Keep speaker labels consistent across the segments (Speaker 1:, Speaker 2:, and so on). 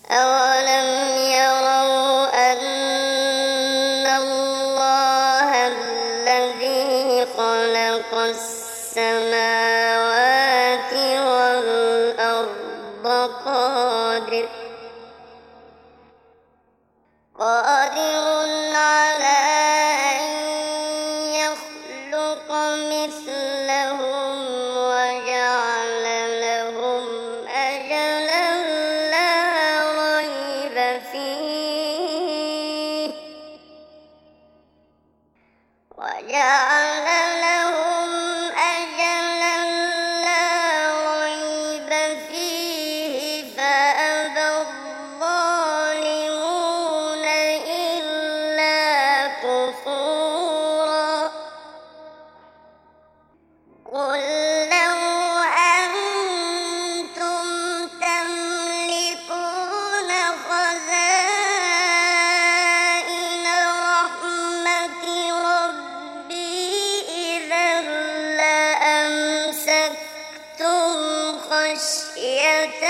Speaker 1: أولم يروا أن الله الذي خلق السماوات والأرض قادر على أن يخلق مثلهم وجعل لهم أجلا لا ريب فيه فأبى الظالمون إلا كفورا قل لو أنتم تملكون خزائن رحمة ربي إذا لأمسكتم خشية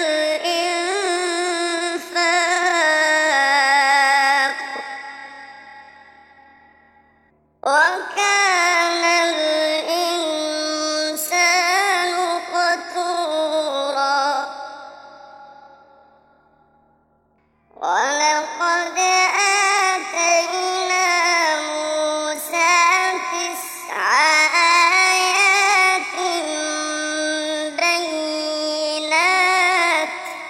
Speaker 1: الإنفاق وكان الإنسان قتورا ولقد آتينا موسى 9 آيات بينات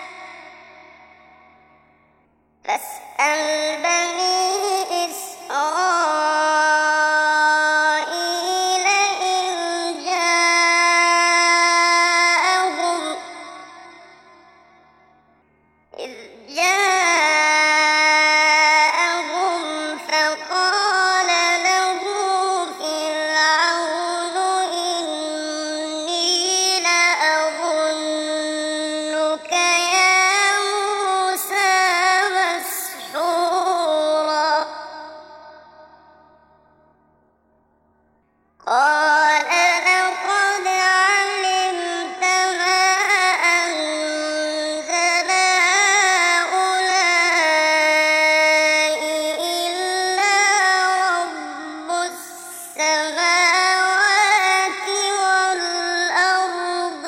Speaker 1: فاسأل بني إسرائيل إذ جاءهم فقال له فرعون إني لأظنك يا موسى مسحورا قال لقد علمت ما أنزل هؤلاء إلا رب السماوات والأرض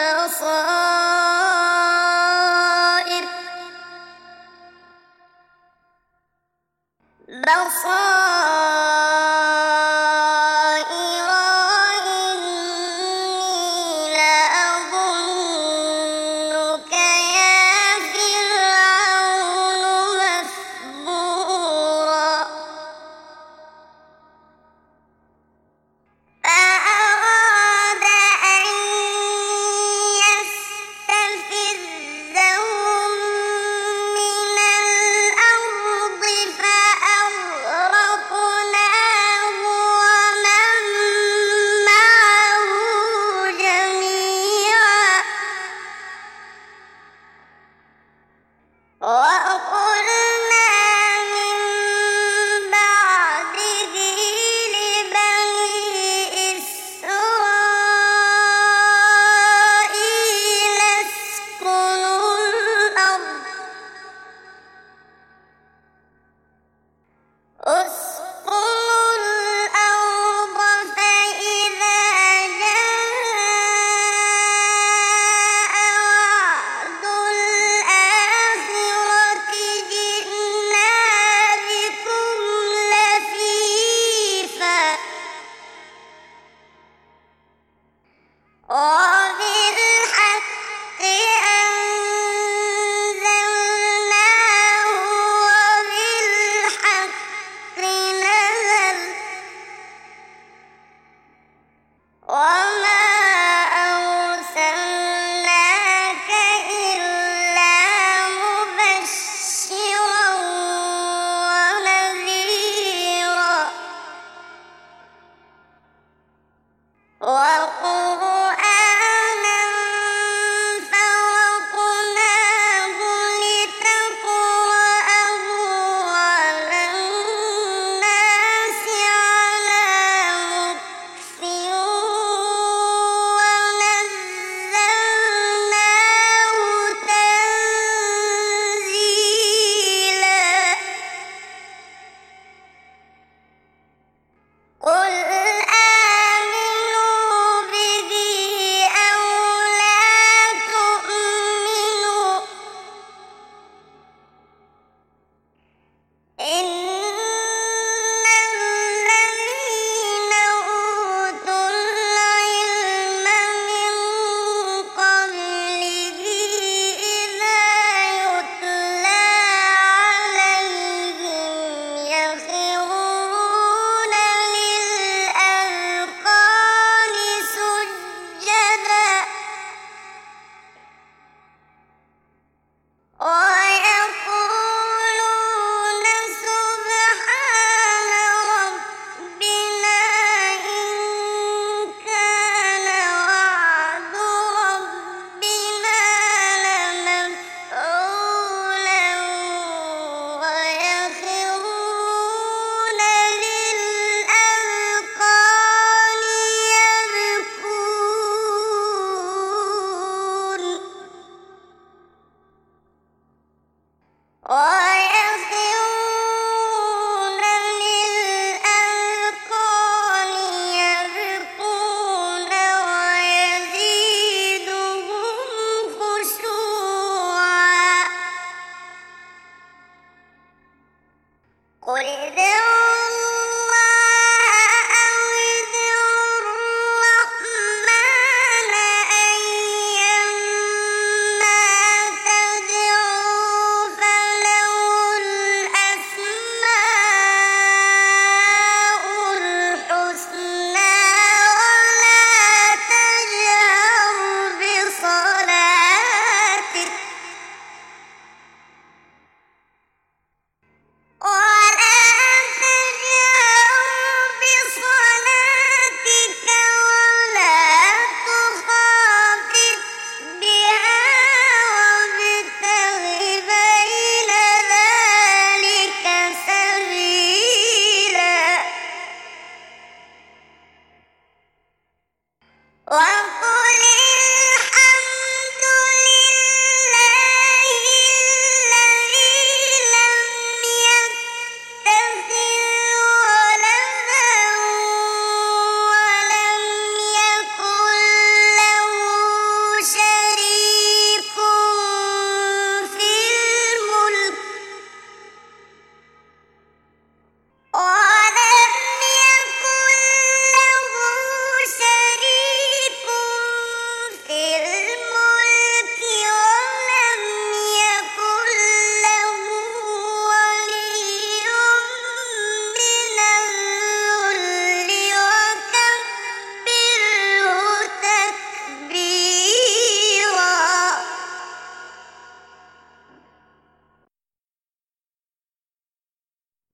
Speaker 1: وإني لأظنك يا فرعون مثبورا فأراد أن يستفزهم من الأرض فأغرقناه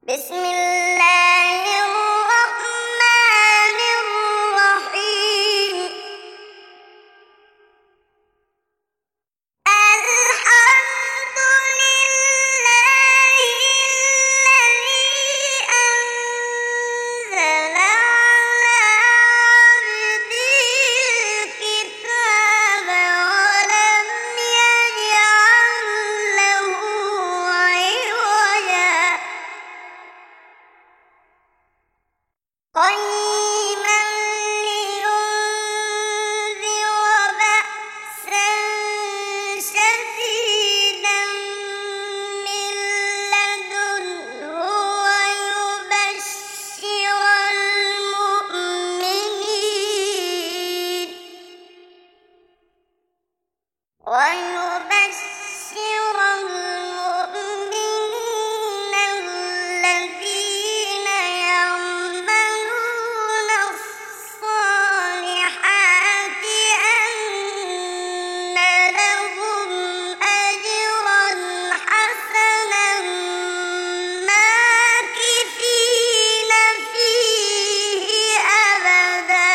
Speaker 1: بسم الله الرحمن الرحيم الحمد لله الذي أنزل على عبده الكتاب ولم يجعل له عوجا قيما لينذر بأسا شديدا من لدنه ويبشر المؤمنين الذين يعملون الصالحات أن لهم أجرا حسنا ماكثين فيه أبدا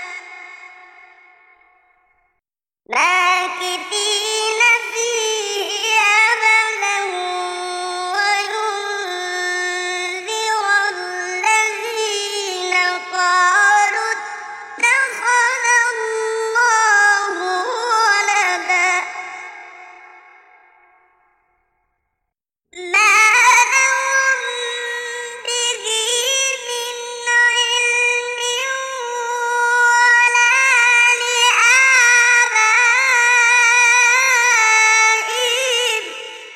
Speaker 1: وينذر الذين قالوا اتخذ الله ولدا ما لهم به من علم ولا لآبائهم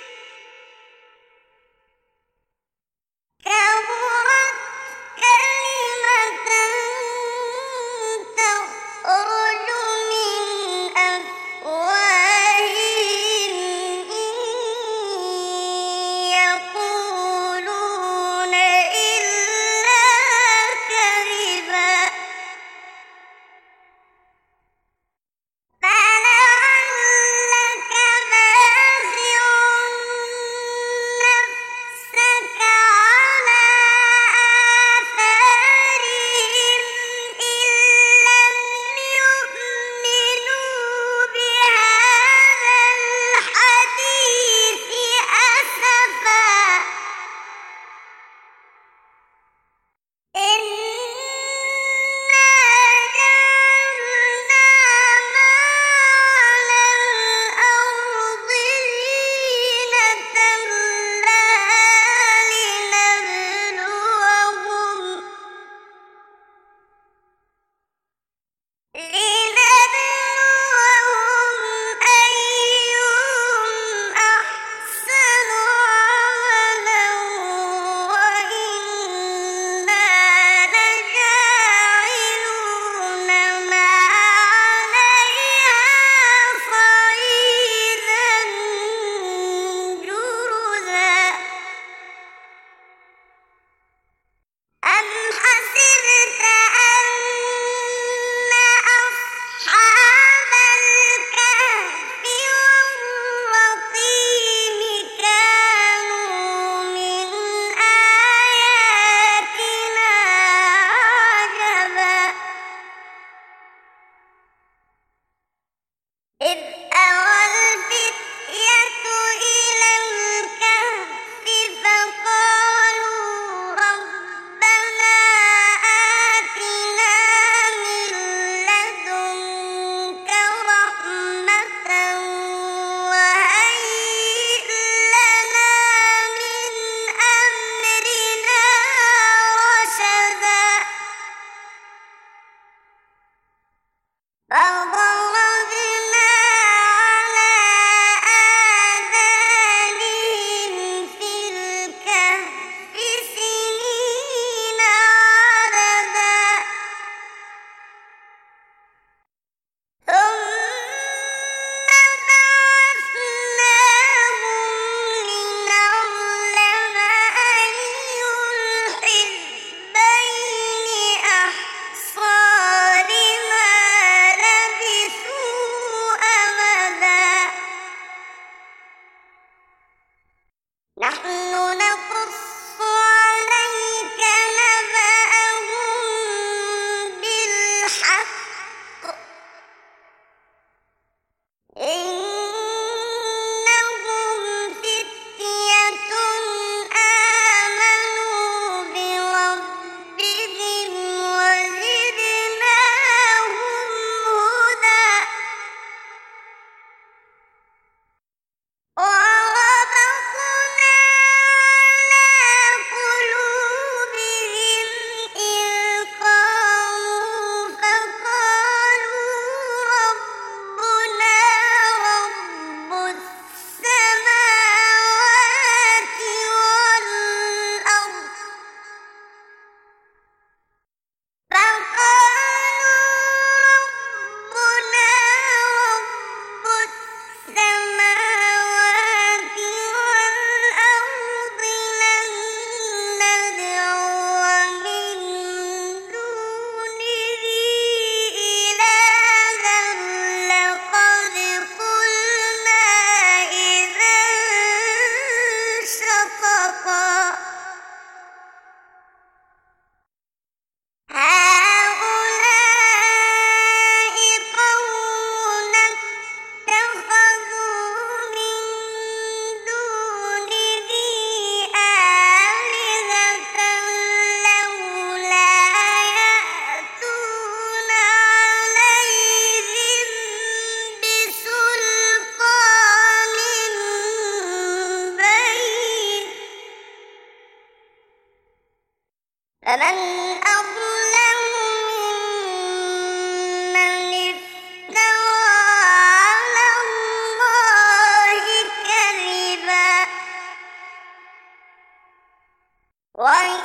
Speaker 1: كبرت كلمة تخرج من أفواههم إن يقولون إلا كذبا فلعلك باخع نفسك على آثارهم إن لم يؤمنوا بهذا الحديث أسفا إنا جعلنا ما على الأرض زينة لها لنبلوهم أيهم أحسن عملا وإنا لجاعلون ما عليها صعيدا جرزا أم حسبت أن أصحاب الكهف والرقيم كانوا من آياتنا عجبا إذ أوى الفتية إلى الكهف فقالوا ربنا آتنا من لدنك رحمة وهيئ لنا من أمرنا رشدا فضربنا على آذانهم في الكهف سنين عددا ثم بعثناهم لنعلم أي الحزبين أحصى لما لبثوا أمدا نحن نقص عليك وإن